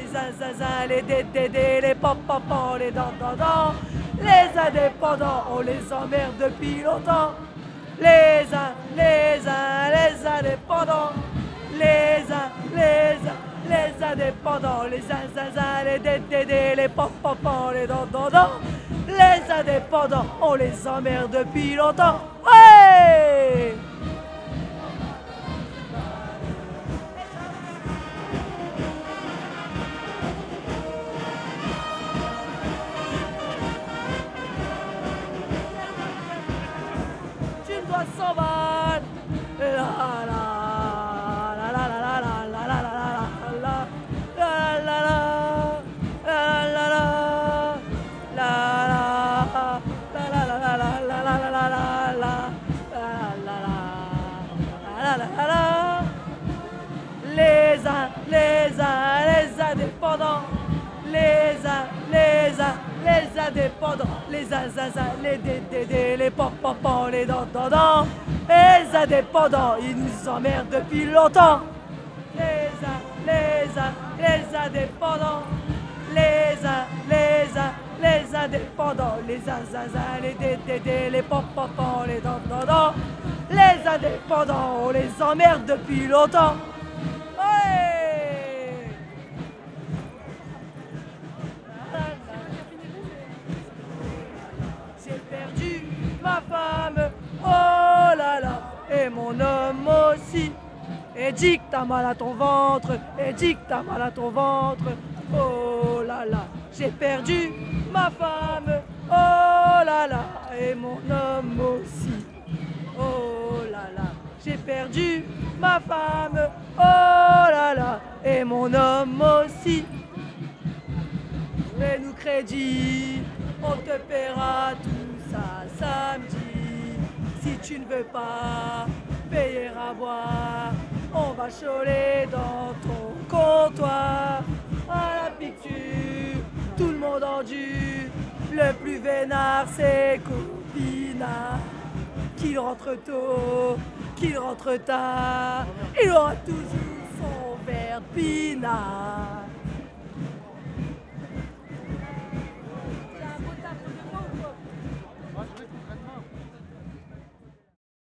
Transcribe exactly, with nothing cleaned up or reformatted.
les zinzins, les dédédés, les pop-pop, les dents-dents-dents. Les indépendants, on les emmerde depuis longtemps. Les uns, les uns, les indépendants. Les uns, les uns, les indépendants. Les zinzins, les dédédés, les pop-pop, les dents-dents-dents. Les indépendants, on les emmerde depuis longtemps. Ouais! Tu dois s'en battre. La la la la la la la la la la la la la la la. Les uns, les uns, les indépendants. Les uns, les uns, les indépendants. Les zinzins, les dédédés, les pop-pop, les dents-dents-dents. Les indépendants, ils nous emmerdent depuis longtemps. Les uns, les uns, les indépendants. Les uns, les uns, les indépendants. Les zinzins, les dédédés, les pop-pop, les dents-dents-dents. Les indépendants, on les emmerde depuis longtemps. Ouais! J'ai perdu ma femme, oh là là, et mon homme aussi. Et dis que t'as mal à ton ventre, et dis que t'as mal à ton ventre, oh là là. J'ai perdu ma femme, oh là là, et mon homme aussi, oh là là. J'ai perdu ma femme, oh là là, et mon homme aussi. Fais-nous crédit, on te paiera tout ça samedi. Si tu ne veux pas payer à boire, on va choler dans ton comptoir. À la picture, tout le monde en dû. Le plus vénard, c'est Copina. Qu'il rentre tôt, qu'il rentre tard, il aura toujours son verre de pinard.